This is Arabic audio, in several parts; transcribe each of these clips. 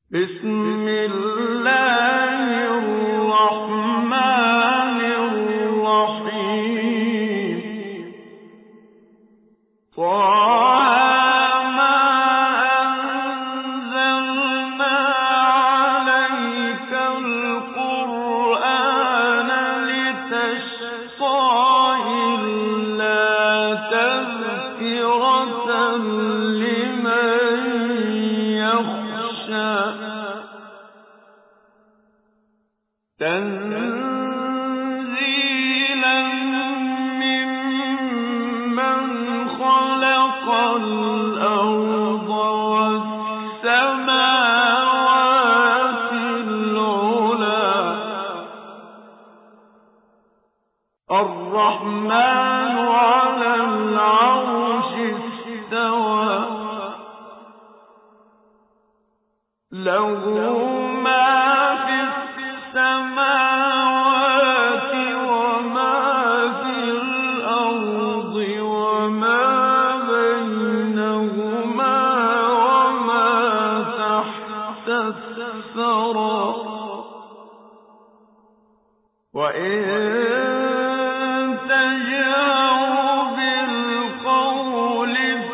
بسم الله الرحمن الرحيم طه ما أنزلنا عليك القرآن لتشقى إلا تذكرة لمن يخشى تنزيلا ممن خلق الأرض والسماوات العلى الرحمن على العرش استوى له ما في السماوات وما في الأرض وما بينهما وما تحت الثرى وإن تجهر بالقول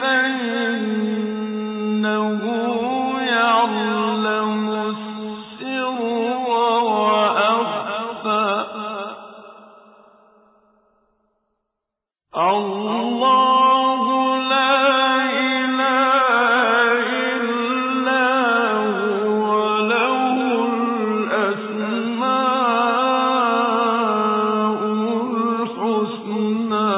فإنه يعلم السر وأخفى الله لا إله إلا هو له الأسماء الحسنى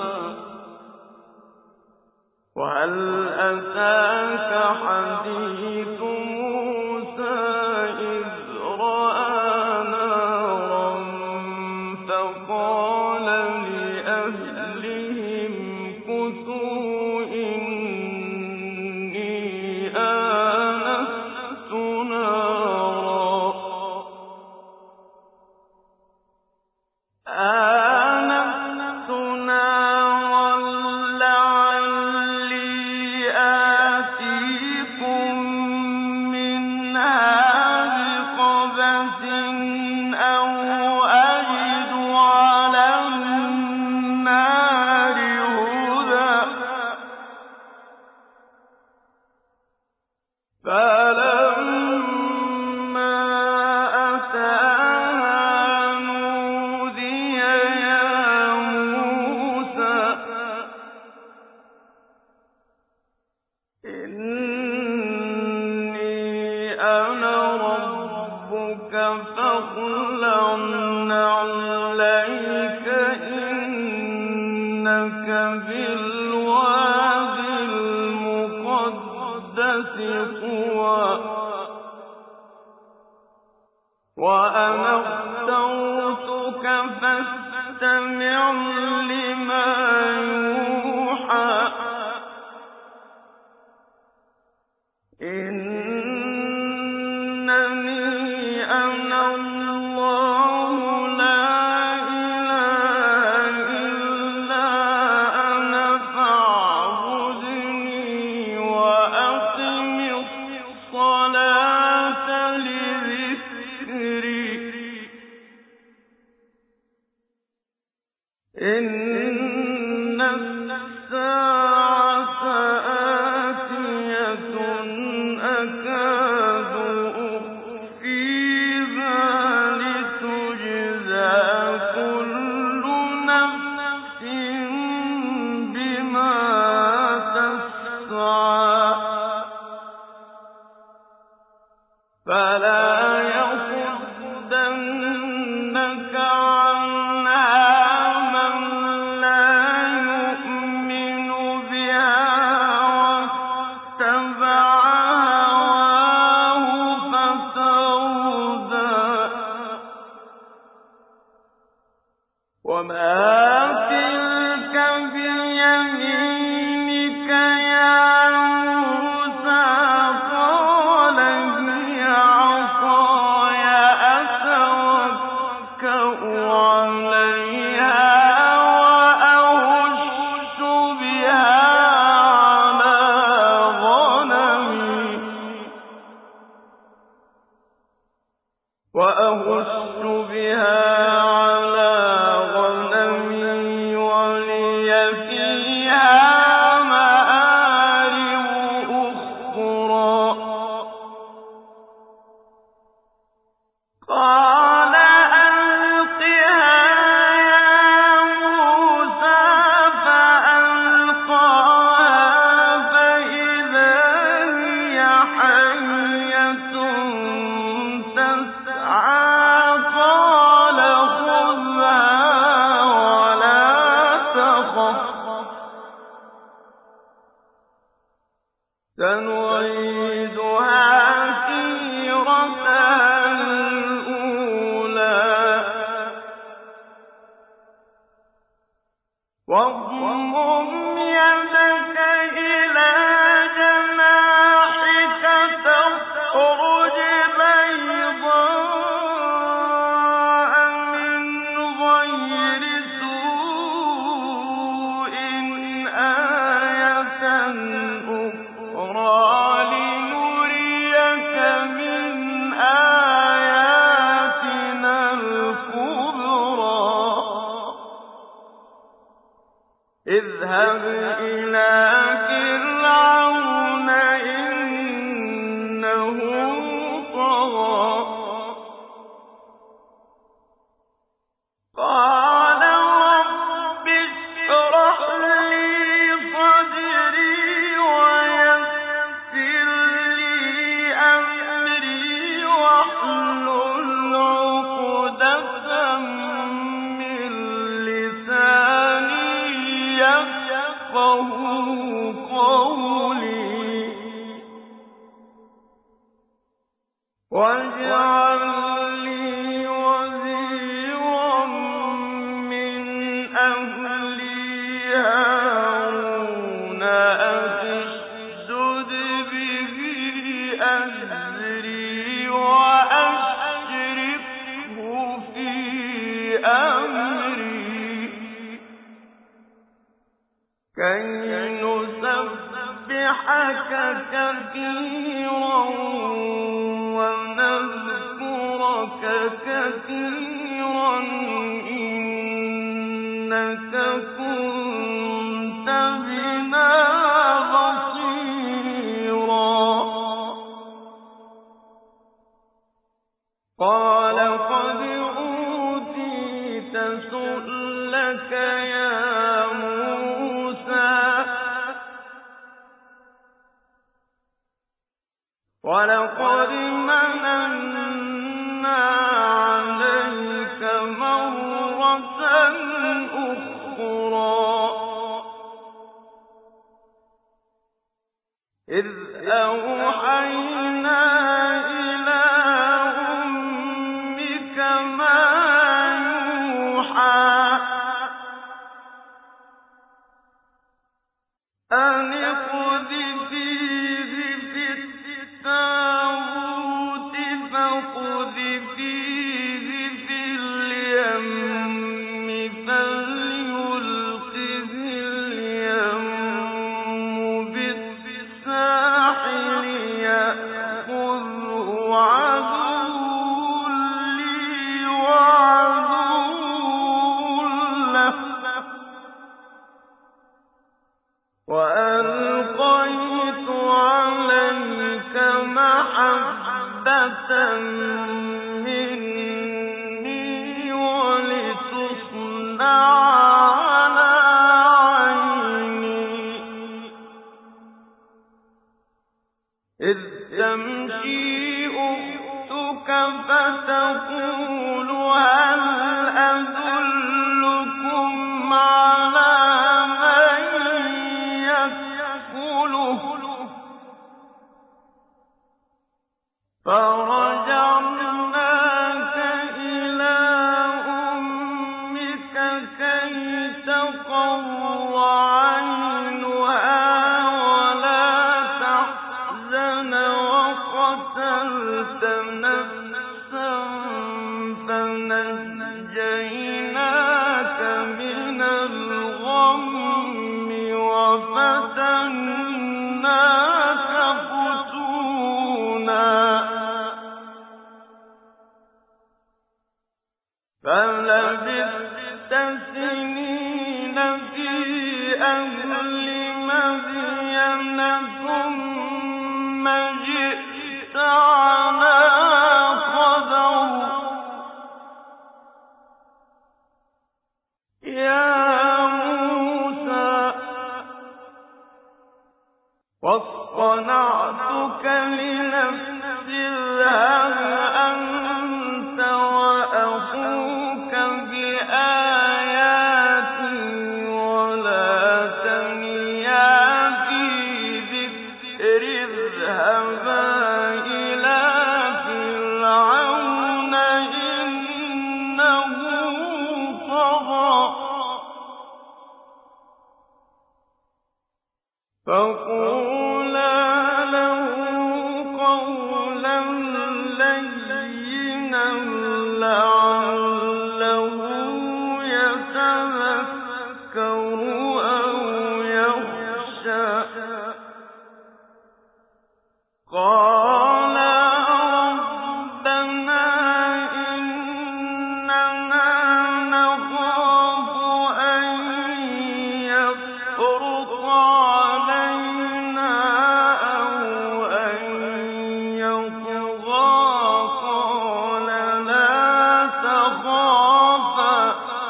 وهل أتاك حديث موسى إذ رأى نارا فقال لأهلهم كثوا إني آنست نارا لعلي آتيكم منها بقبس أو أجد على النار هدى فلما أتاها نودي يا موسى إني أنا ربك فاخلع نعليك إنك بالواد المقدس طوى وأنا اخترتك فاستمع لما يوحى إنني أنا الله لا إله إلا أنا فاعبدني وأقم الصلاة لذكري إن الساعة آتية أكاد أخفيها لتجزى كل نفس بما تسعى فلا يصدنك عنها من لا يؤمن بها واتبع هواه فتردى وما تلك بيمينك يا موسى قال هي عصاي وأهش بها على غنمي ولي فيها مآرب أخرى قال ألقها يا موسى فألقاها فإذا هي حية تسعى قال خذها ولا تخف سنعيدها سيرتها الأولى واضمم يدك إلى جناحك تخرج بيضاء من غير سوء آية أخرى لنريك من آياتنا الكبرى اذهب إلى فرعون إنه طغى قال رب اشرح لي صدري ويسر لي أمري واحلل عقدة من لساني يفقهوا قولي واجعل لي وزيرا من أهلي هارون أخي اشدد به أزري وأشركه في أمري كي نسبحك كثيرا ونذكرك كثيرا إنك كنت بنا بصيرا قال قد أوتيت سؤلك يا موسى ولقد مننا عليك مرة أخرى إذ أوحينا إلى أمك ما يوحى أن اقذفيه في التابوت فاقذفيه في اليم فليلقه اليم بالساحل يأخذه عدو لي وعدو له وألقيت عليك محبة مني ولتصنع على عيني إذ تمشي أختك فتقول هل أدلكم على من يكفله فرجعناك إلى أمك كي تقر عينها ولا تحزن وقتلت نفسا فنجيناك من الغم وفتناك فتونا فلبثت سنين في أهل مدين ثم جئت على قدر يا موسى واصطنعتك لنفسي اذهب أنت وأخوك بآياتي ولا تنيا في ذكري اذهبا إلى فرعون إنه طغى فقولا له قولا لينا لعله يتذكر أو يخشى قالا ربنا إننا نخاف أن يفرط علينا أو أن يطغى قال لا تخافا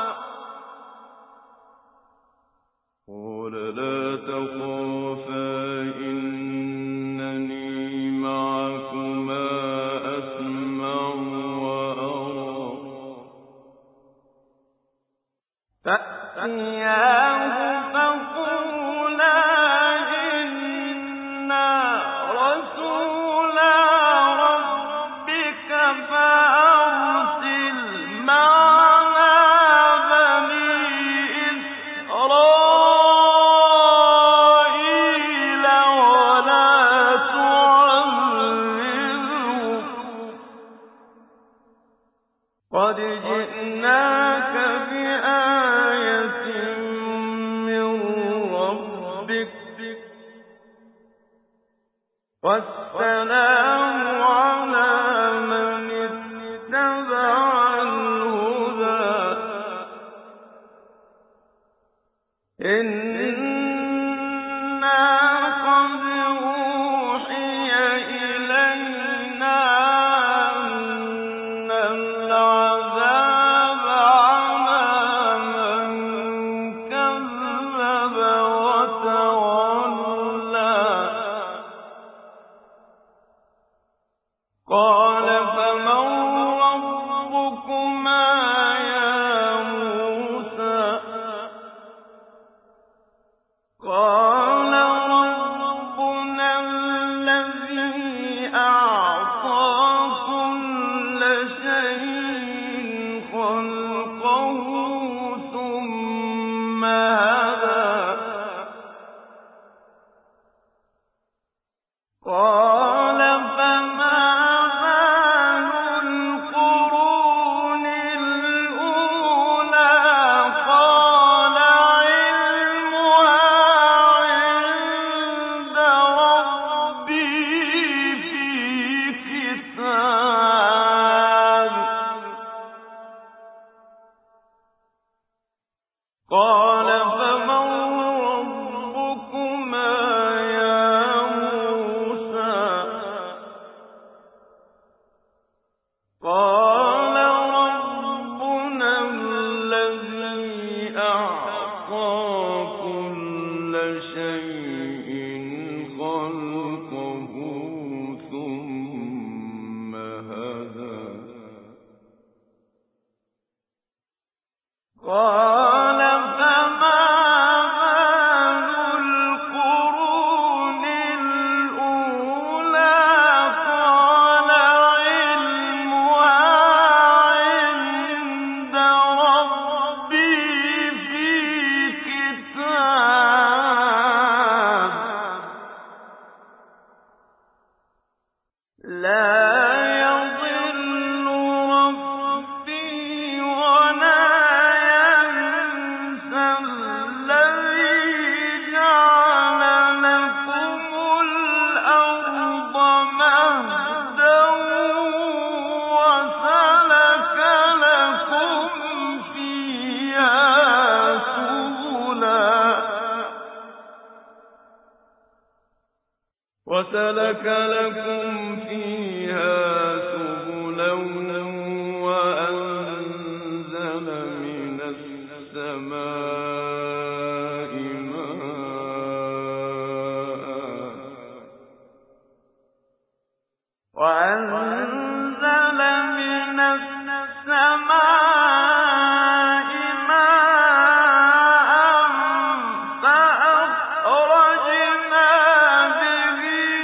إنني معكما أسمع وأرى فأتياه فقولا إنا رسولا ربك فأرسل معنا بني إسرائيل ولا تعذبهم قد جئناك بآية من ربك والسلام على من اتبع الهدى إنا قد أوحي إلينا أن العذاب على من كذب وتولى قال فمن ربكما يا موسى قال ربنا الذي أعطى كل شيء خلقه ثم هدى قال فما بال وأنزل من السماء ماء فأخرجنا به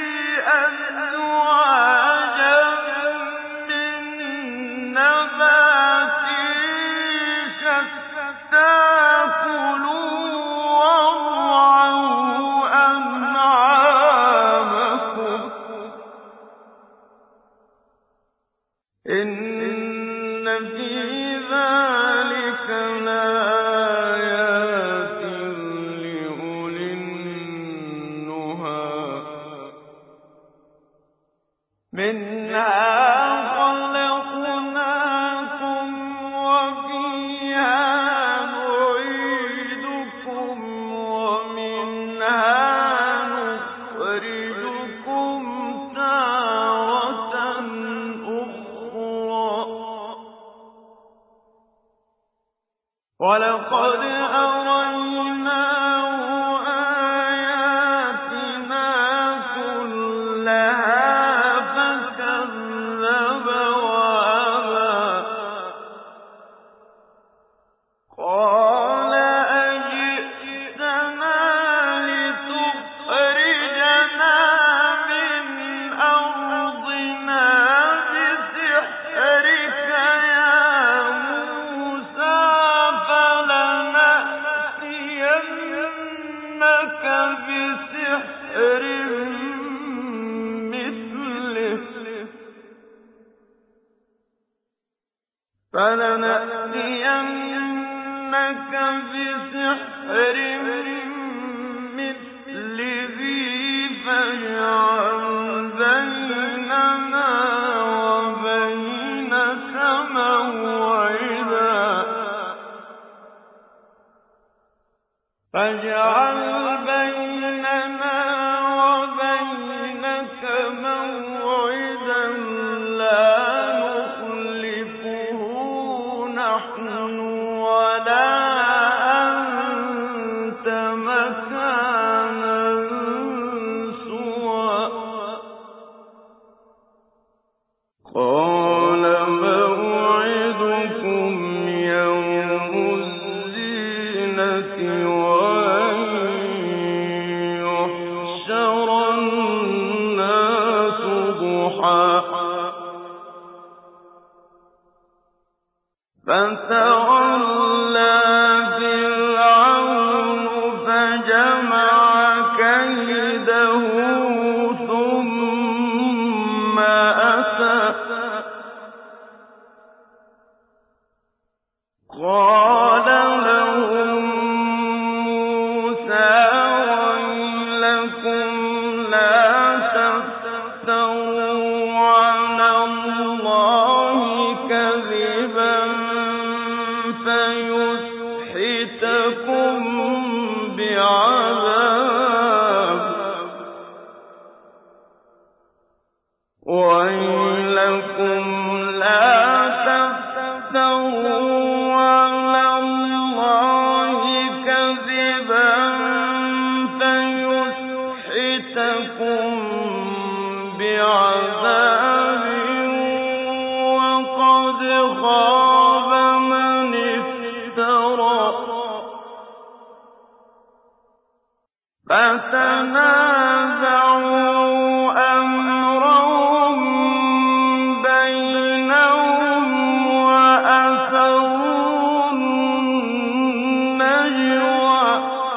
أزواجا من نبات شتى كلوا وارعوا أنعامكم إن في ذلك لآيات لأولي النهى منها خلقناكم وفيها نعيدكم ومنها نخرجكم تارة أخرى ولقد أريناه آياتنا كلها فكذب وأبى قال أجئتنا لتخرجنا من أرضنا بسحرك يا موسى فلنأتينك بسحر مثله فاجعل بيننا وبينك موعدا لا نخلفه نحن ولا أنت مكانا سوى قال موعدكم يوم الزينة وأن يحشر الناس ضحى فتولى فرعون فجمع كيده ثم أتى قال لهم موسى ويلكم لا تفتروا على الله كذبا فيسحتكم بعذاب ويلكم لا تفتروا على الله كذبا فيسحتكم بعذاب وقد خاب من افترى فتنازعوا أمرهم بينهم وأسروا النجوى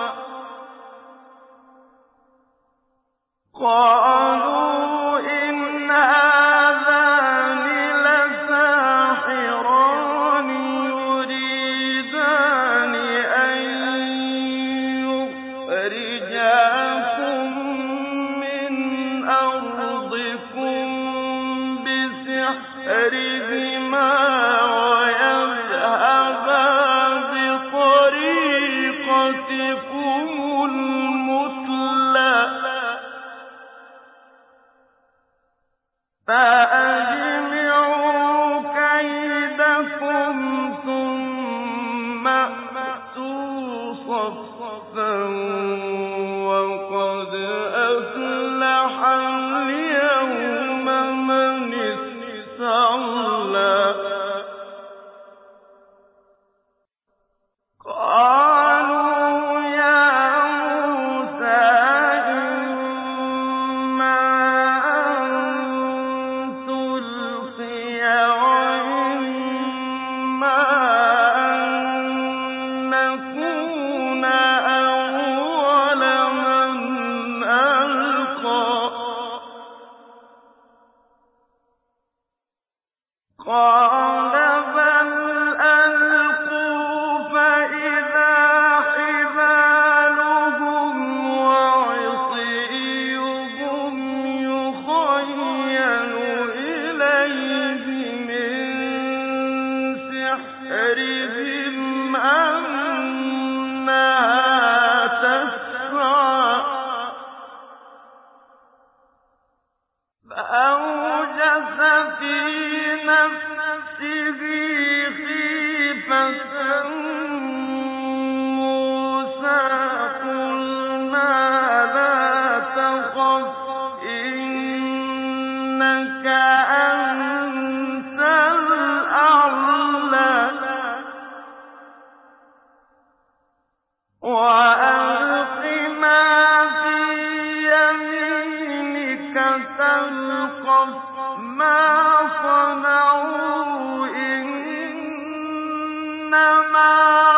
قالوا إن هذان لساحران يريدان أن يخرجاكم من أرضكم بسحرهما ويذهبا بطريقتكم المثلى فأجمعوا كيدكم ثم أتوا صفا وقد أفلح اليوم من استعلى قالوا يا موسى إما أن تلقي وإما أن نكون أول من ألقى قال بل ألقوا فإذا حبالهم وعصيهم يخيل إليه من سحرهم أنها تسعى فأوجس في نفسه خيفة موسى قلنا لا تخف إنك أنت الأعلى وألق ما في يمينك تلقف ما صنعوا إنما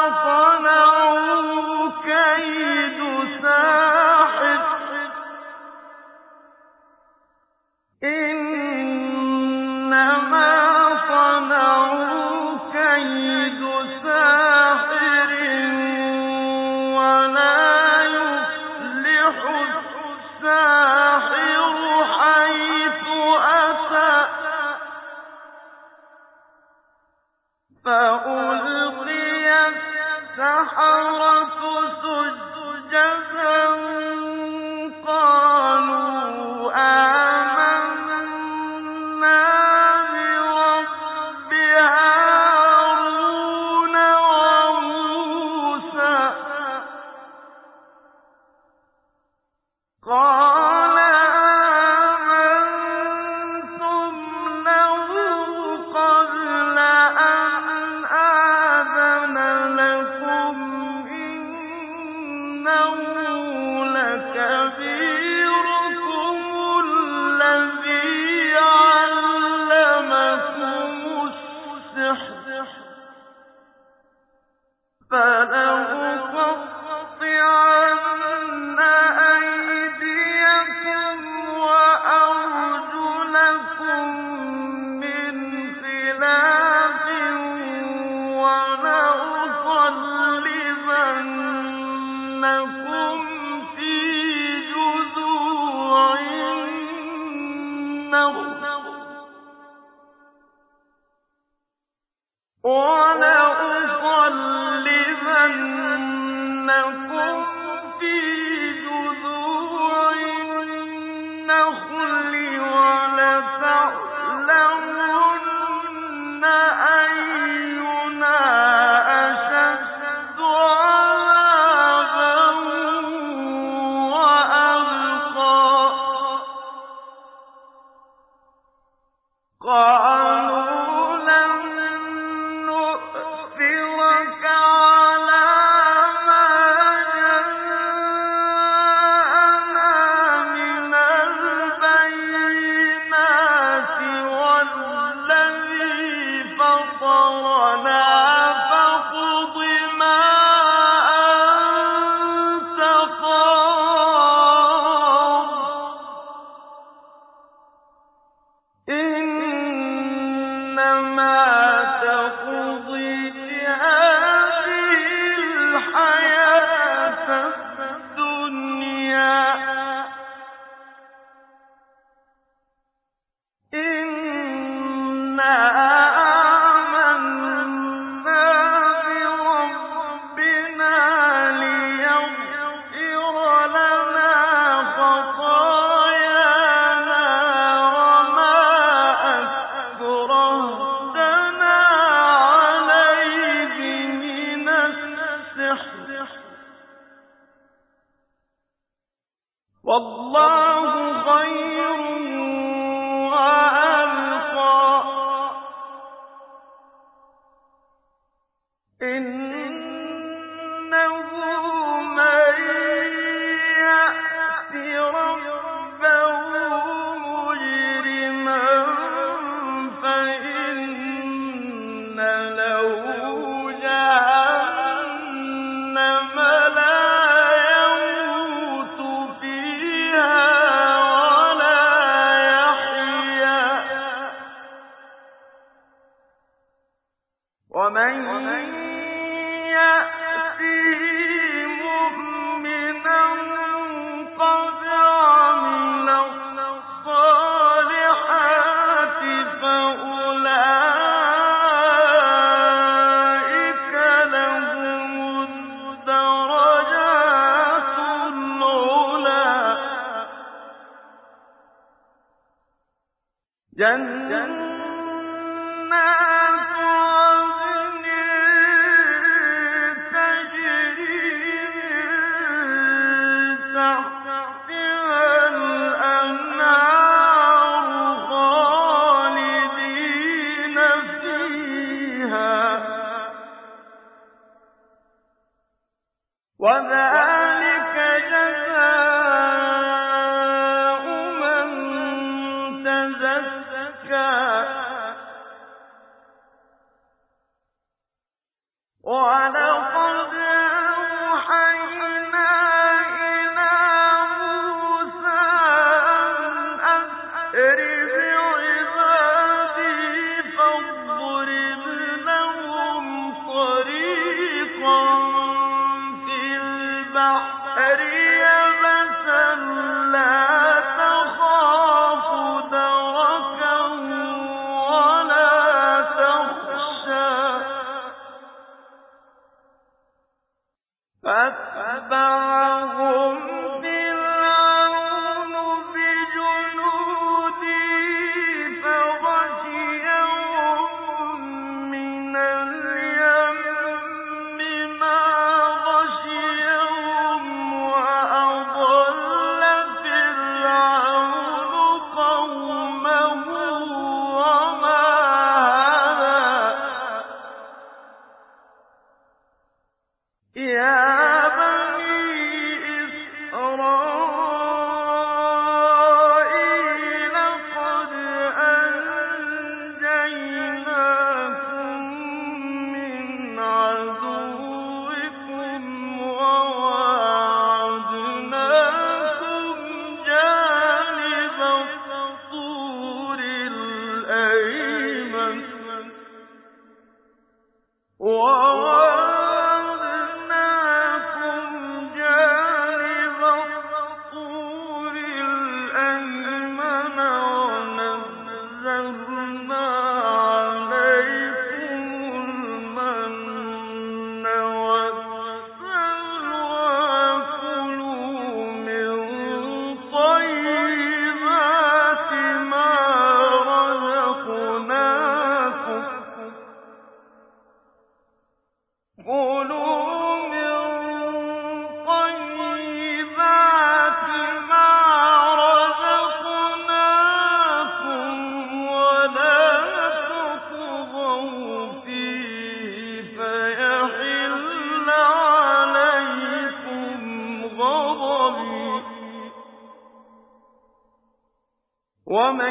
صنعوا كيد ساحر إنما صنعوا كيد ساحر ولا يفلح الساحر حيث أتى فألقي السحرة سجدا قالوا آمنا برب هارون وموسى قال آمنتم له قبل أن آذن لكم إنه لكبيركم الذي علمكم السحر فلأقطعن أيديكم وأرجلكم من خلاف ولأصلبنكم في جذوع النخل ولتعلمن أينا أشد عذابا وأبقى قالوا لن نؤثرك على ما جاءنا من البينات والذي فطرنا فاقض ما أنت قاض إنما تقضي هذه الحياة الدنيا إنا آمنا بربنا ليغفر لنا خطايانا وما أكرهتنا عليه من السحر والله خير وأبقى ومن يأته مؤمنا قد عمل الصالحات فأولئك لهم الدرجات العلى جنات عدن تجري من تحتها الأنهار خالدين فيها وذلك جزاء من تزكى ولقد أوحينا إلى موسى أن أسر بعبادي فاضرب لهم طريقا في البحر يبسا لا تخاف دركا ولا تخشى فأتبعهم فرعون بجنوده فغشيهم من اليم ما غشيهم وأضل فرعون قومه وما هدى يا بني إسرائيل قد أنجيناكم من عدوكم وواعدناكم جانب الطور الأيمن ونزلنا عليكم المن والسلوى كلوا من طيبات ما رزقناكم ولا تطغوا فيه فيحل عليكم غضبي ومن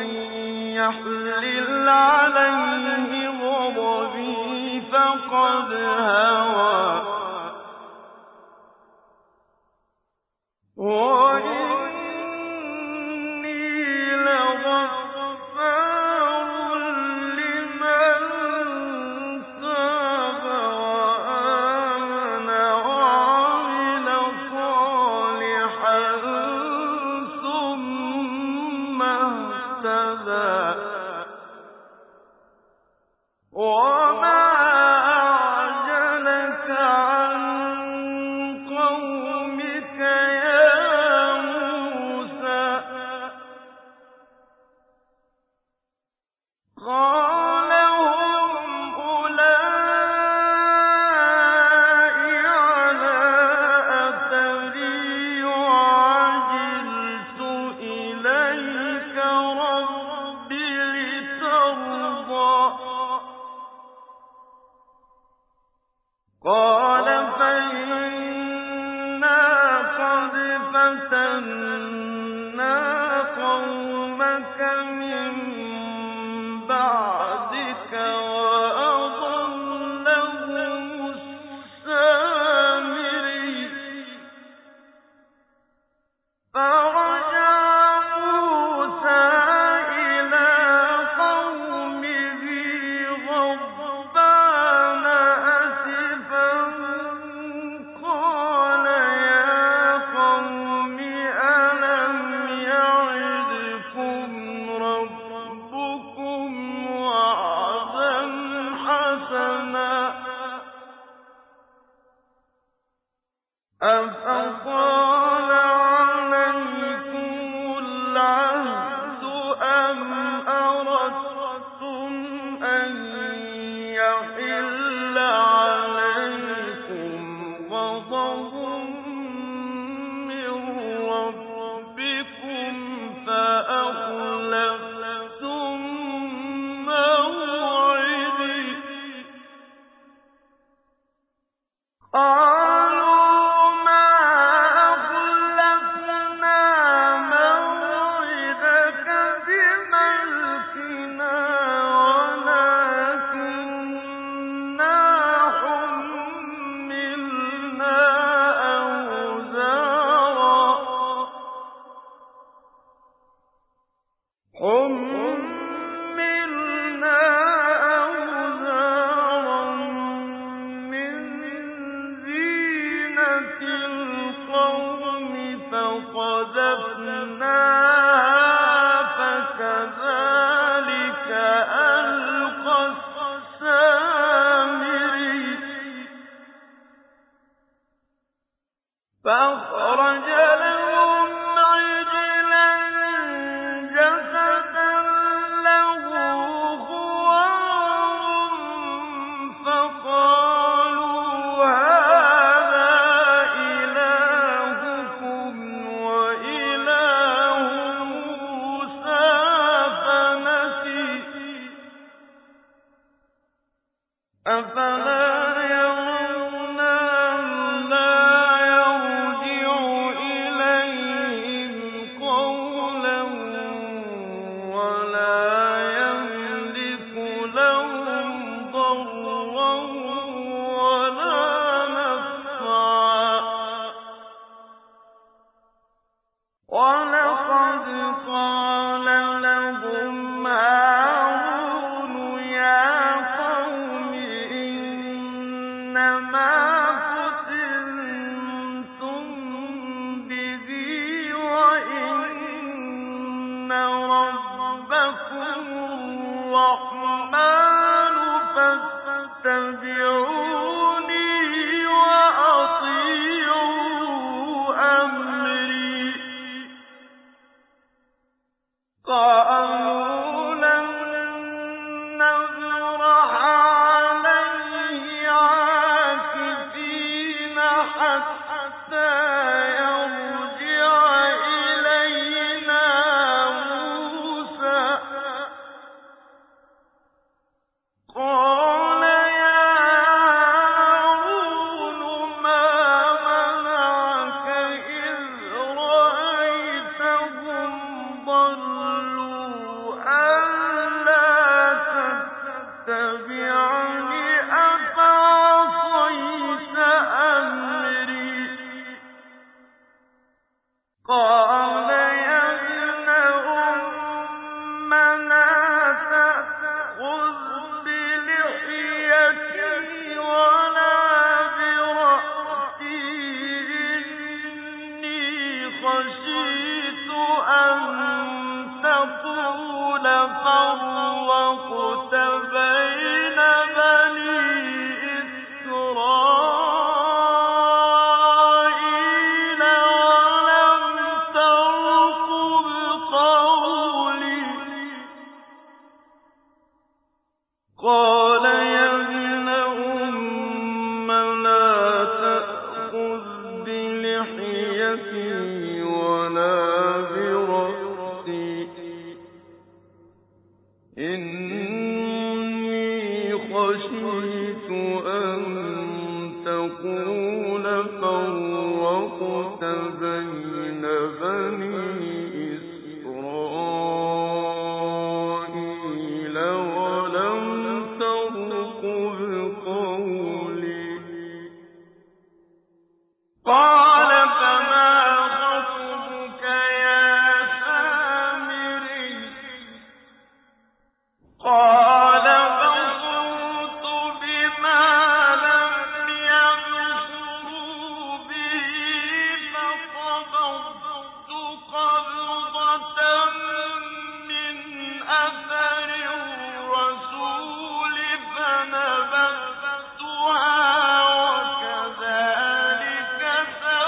يحلل عليه غضبي فقد هوى وإني لغفار لمن تاب وآمن وعمل صالحا ثم اهتدى وما أعجلك عن قومك يا موسى قال هم أولئك على أثري وعجلت إليك رب لترضى قال فإنا قد فتنا قومك من بعدك وأضلهم السامري فرجع موسى إلى قومه غضبان أفطال عليكم العهد أم أردتم أن يحل عليكم غضب من ربكم فأخلفتم موعدي حملنا أوزارا من زينة القوم فقذفناها فكذلك ألقى السامري فأخرج لهم عجلا جسدا له خوار فقالوا هذا إلهكم وإله موسى فنسي أفلا يرون ألا يرجع إليهم قولا ولا يملك لهم ضرا ولا نفعا ولقد قال لهم هارون يا قوم إنما فتنتم به وإن ربكم الرحمن فاتبعوني وأطيعوا أمري قالوا لن نبرح عليه عاكفين حتى يرجع إلينا موسى قال يا هارون ما منعك إذ رأيتهم ضلوا ألا تتبعني أفعصيت أمري قال يا ابن أم لا تأخذ بلحيتي ولا برأسي إني خشيت أن تقول فرقت بين بني إسرائيل ولم ترقب قولي قال يا ابن أم لا تأخذ بلحيتي ولا برأسي إني خشيت أن تقول فرقت بين بني إسرائيل ولم ترقب قولي قال فما خطبك يا سامري قال بصرت بما لم يبصروا به فقبضت قبضة من أثر الرسول فنبذتها وكذلك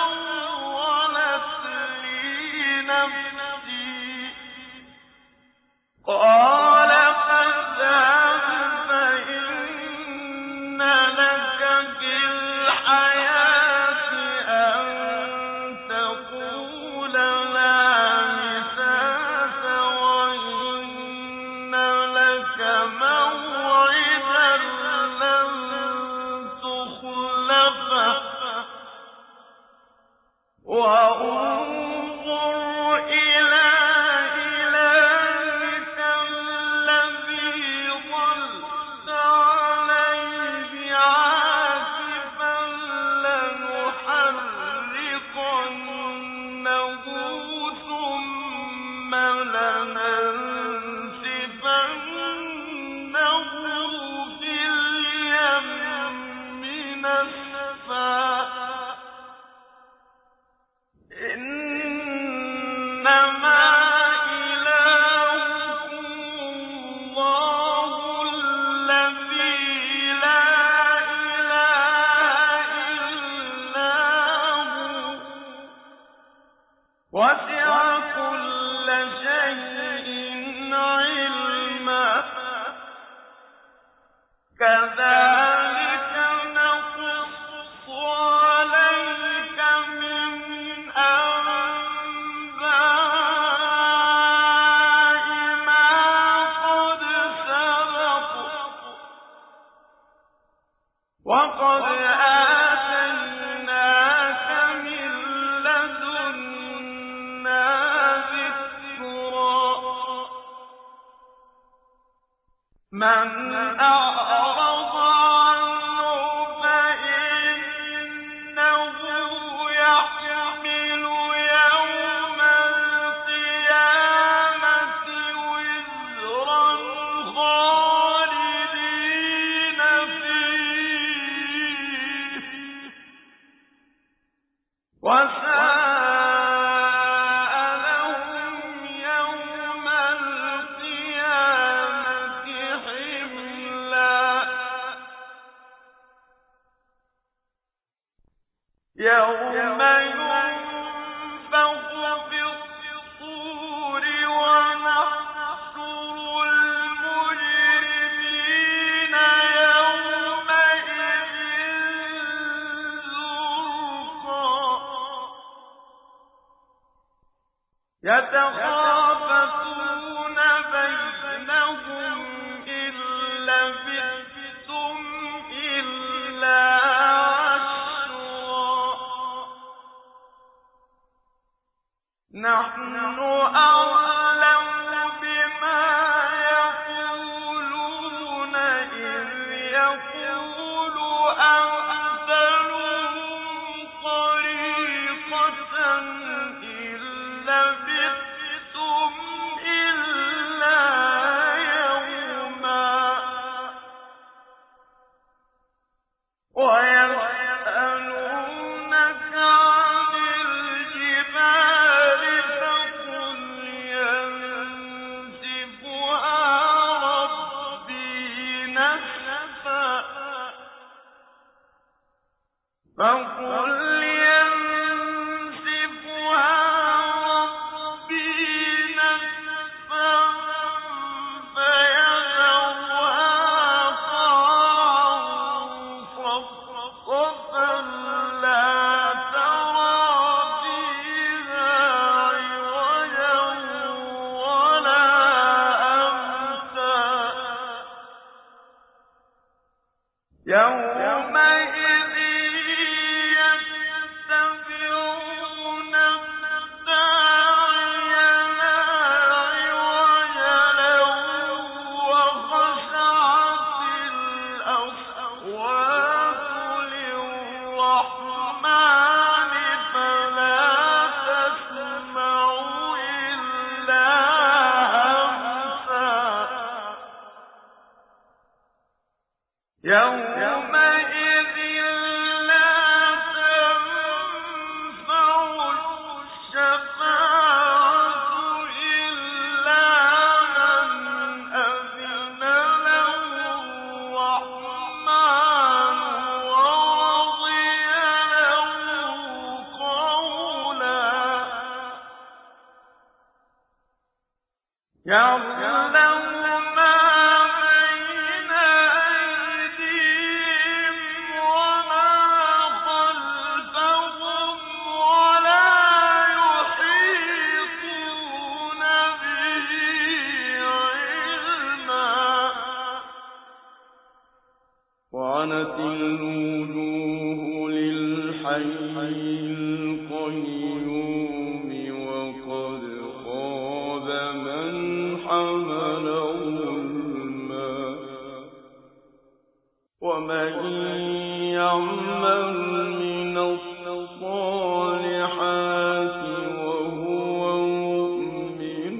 من أعرض عنه فإنه يحمل يوم القيامة وزرا خالدين فيه وساء لهم يوم القيامة حملا يوم ينفخ في الصور ونحشر المجرمين يومئذ زرقا يتخافتون بينهم إن لبثتم إلا عشرا نحن أعلم بما يقولون إذ يقول أمثلهم طريقة إن لبثتم إلا يوما ويسألونك عن الجبال فقل ينسفها ربي نسفا فقل ينسفها ربي نسفا فيذرها قاعا صفصفا لا ترى فيها عوجا ولا أمتا يومئذ يتبعون الداعي لا عوج له وخشعت الأصوات للرحمن فلا تسمع إلا همسا يومئذ لا تنفع الشفاعة إلا من أذن له الرحمن ورضي له قولا يعلم ما بين أيديهم وما خلفهم ولا يحيطون به علما وعنت الوجوه للحي القيوم وقد خاب من حمل ظلما ومن يعمل من الصالحات وهو مؤمن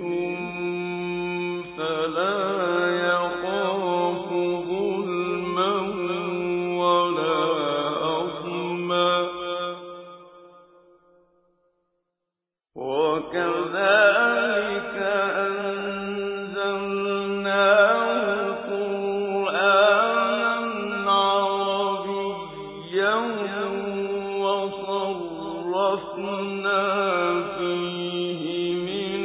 فلا يخاف ظلما ولا هضما وكذلك أنزلناه قرآنا عربيا وصرفنا فيه من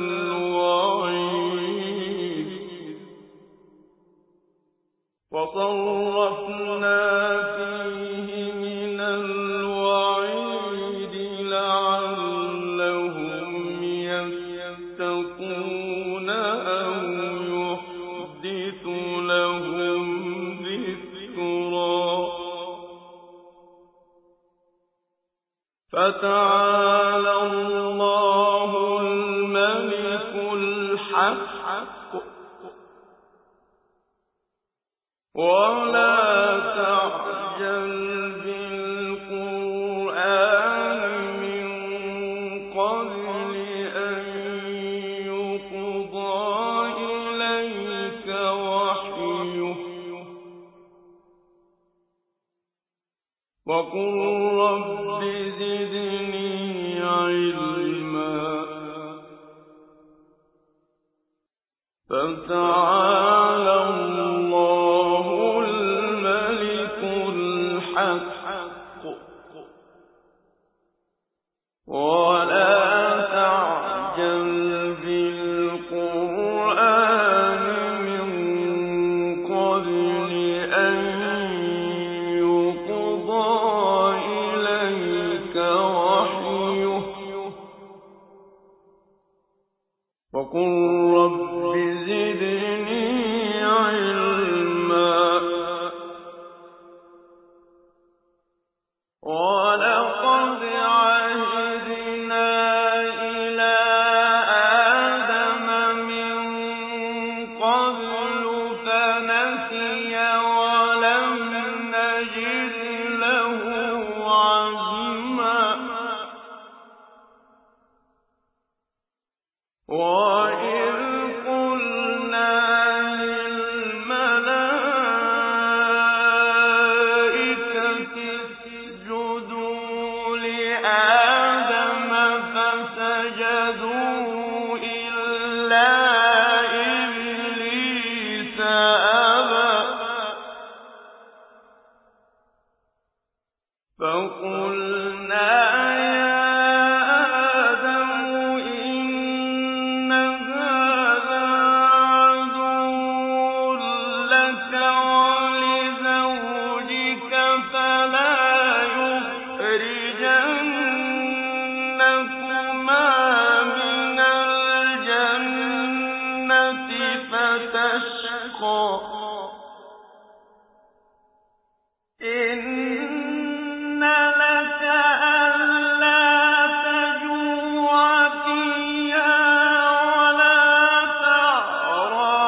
الوعيد لعلهم يتقون أو يحدث لهم ذكرا فتعالى الله الملك الحق ولا تعجل بالقرآن من قبل أن يقضى إليك وحيه وقل رب زدني علما فتعالى الله الملك الحق ولا تعجل بالقرآن من قبل أن يقضى إليك وحيه وقل رب زدني علما ولقد عهدنا إلى آدم من قبل فنسي ولم نجد له عزما وإذ قلنا للملائكة اسجدوا لآدم فسجدوا إلا إبليس أبى فقلنا يا آدم إن هذا عدو لك ولزوجك فلا يخرجنكما من الجنة فتشقى إن لك ألا تجوع فيها ولا تعرى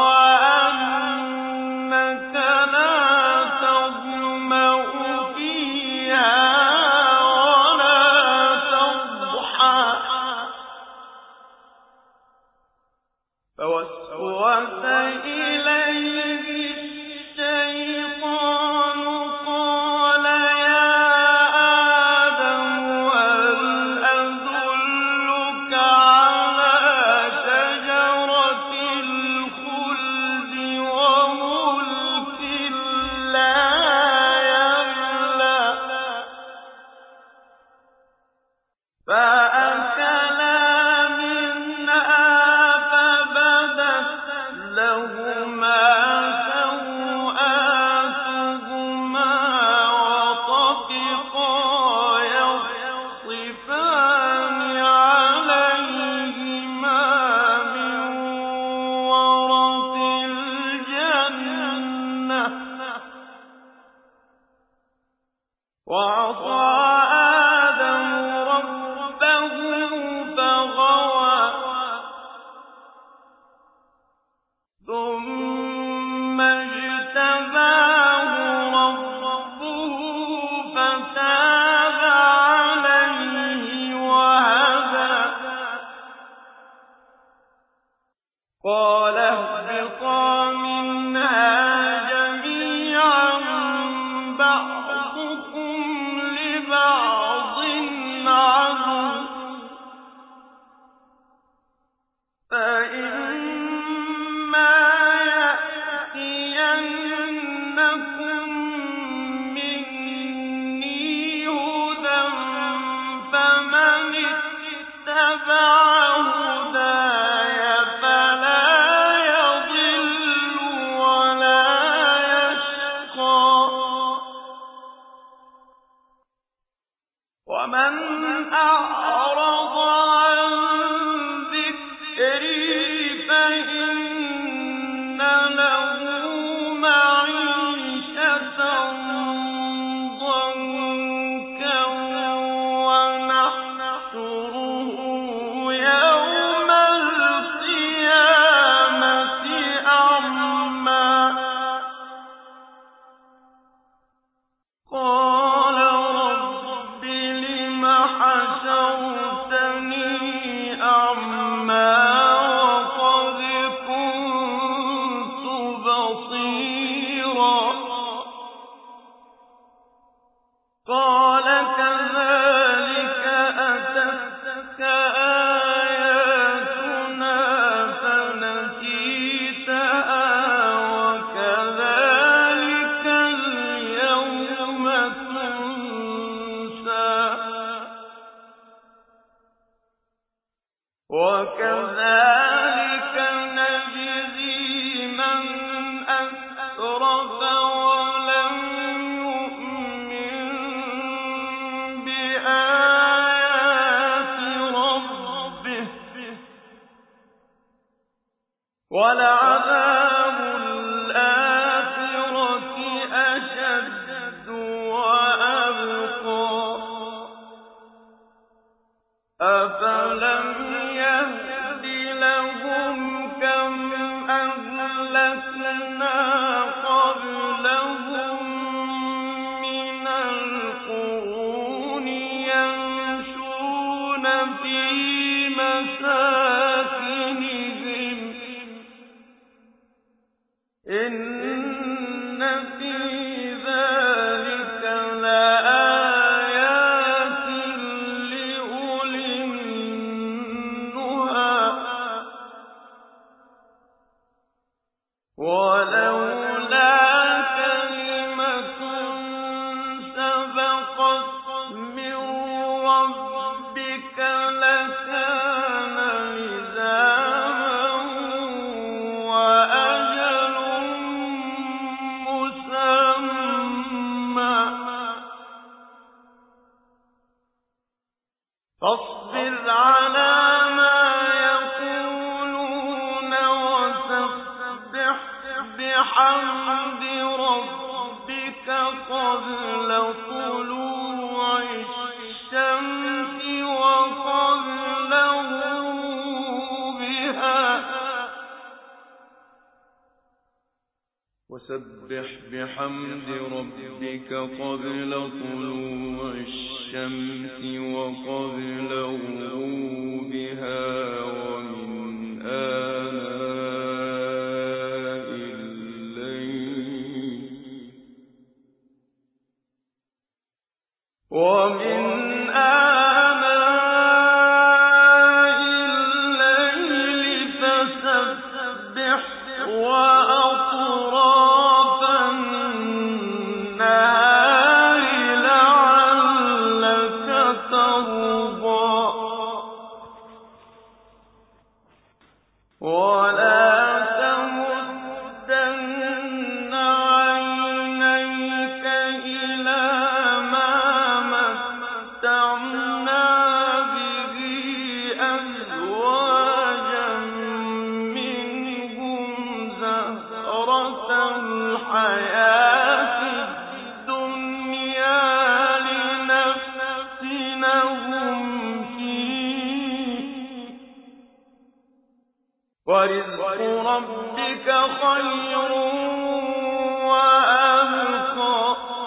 وأنك لا تظمأ فيها ولا تضحى فوسوس إليه الشيطان قال يا آدم هل أدلك على شجرة الخلد وملك لا يبلى فأكلا منها فبدت لهما سوآتهما وطفقا يخصفان عليهما من ورق الجنة وعصى آدم ربه فغوى ثم اجتباه ربه فتاب عليه وهدى قال اهبطا منها جميعا بعضكم لبعض عدو فإما يأتينكم بصيرا قال كذلك أتتك آياتنا فنسيتها وكذلك اليوم تنسى وكذلك نجزي من أسرف ولم يؤمن بآيات ربه ولعذاب الآخرة أشد وأبقى أفلم يهد لهم كم أهلكنا قبلهم من القرون يمشون في مساكنهم إن في ذلك لآيات لأولي النهى ولولا كلمة سبقت من ربك لكان لزاما وأجل مسمى فاصبر على ما يقولون وسبح بحمد ربك قبل طلوع الشمس وقبل غروبها وسبح بحمد ربك قبل طلوع الشمس وقبل غروبها ومن آناء الليل فسبح وأطراف النهار لعلك ترضى ولا تمدن عينيك إلى ما متعنا به أزواجا منهم زهرة الحياة الدنيا لنفتنهم فيه ورزق ربك خير وأبقى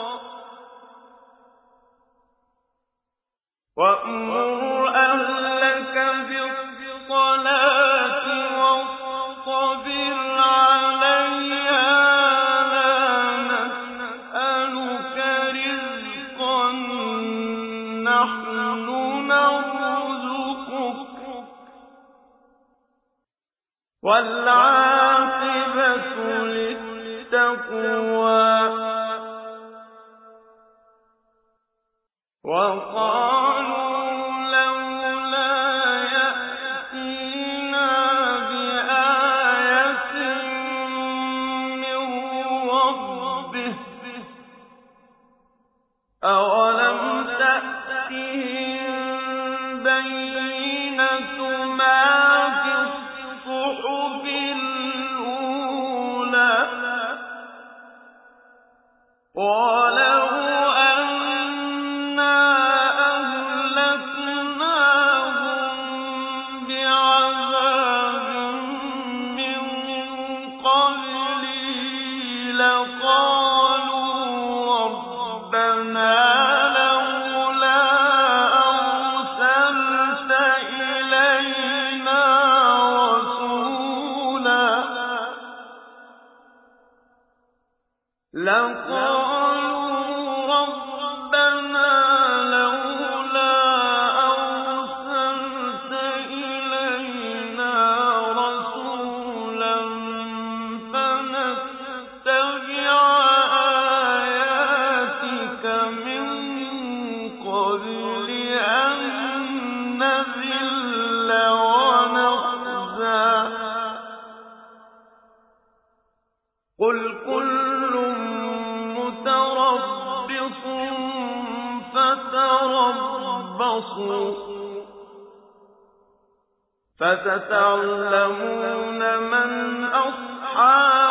وأمر أهلك بالصلاة واصطبر عليها لا نسألك رزقا نحن نرزقك والعاقبة للتقوى وقالوا لولا يأتينا بآية من ربه أولم تأتهم بينة ما في الصحف الأولى ولو أنا أهلكناهم بعذاب من قبله لقالوا ربنا لولا أرسلت إلينا رسولا لقالوا ربنا لولا أرسلت إلينا رسولا فنتبع آياتك من قبل أن نذل ونخزى قل كل متربص فتربصوا فستعلمون من أصحاب